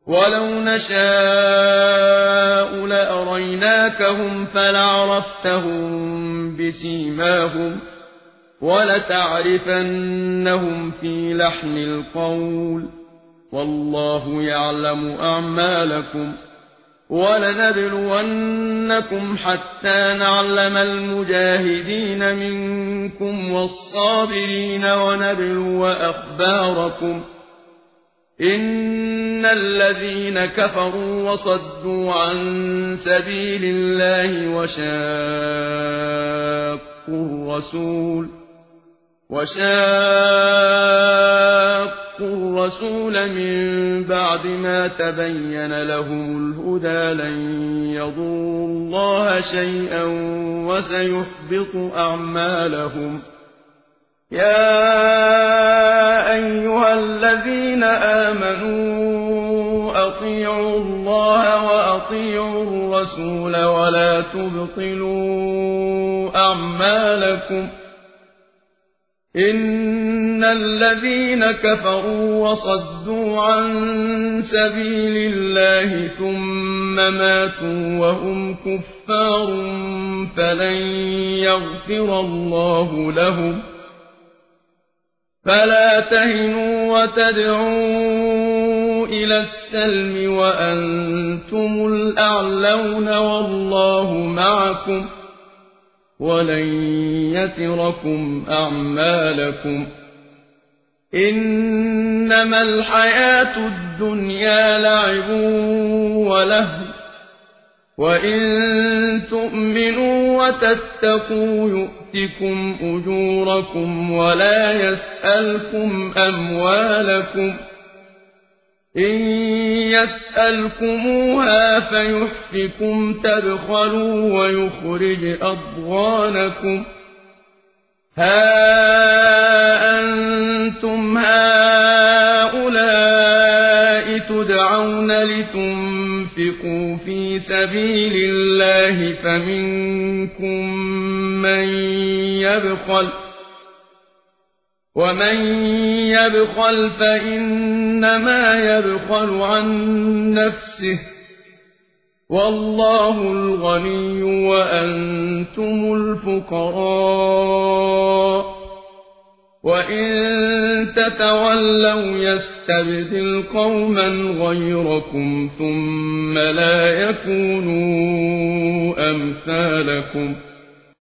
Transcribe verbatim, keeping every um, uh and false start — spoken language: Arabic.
ولو نشاء لأريناكهم فلعرفتهم بسيماهم ولتعرفنهم في لحن القول والله يعلم أعمالكم ولنبلونكم حتى نعلم المجاهدين منكم والصابرين ونبلو أخباركم إن الذين كفروا وصدوا عن سبيل الله وشاقوا الرسول وشاقوا الرسول من بعد ما تبين لهم الهدى لن يضروا الله شيئا وسيحبط أعمالهم يا أيها الذين آمنوا أطيعوا الله وأطيعوا الرسول ولا تبطلوا أعمالكم إن الذين كفروا وصدوا عن سبيل الله ثم ماتوا وهم كفار فلن يغفر الله لهم فلا تهنوا وتدعوا إلى السلم وأنتم الأعلون والله معكم ولن يتركم أعمالكم إنما الحياة الدنيا لعب ولهو وإن تؤمنوا وتتقوا يؤتكم أجوركم ولا يسألكم أموالكم إن يسألكموها فيحفكم تبخلوا ويخرج أضغانكم ها أنتم هؤلاء تدعون لتنفقوا في سبيل الله فمنكم من يبخل ومن يبخل فإنما يبخل عن نفسه والله الغني وأنتم الفقراء وإن تتولوا يستبدل قوما غيركم ثم لا يكونوا أمثالكم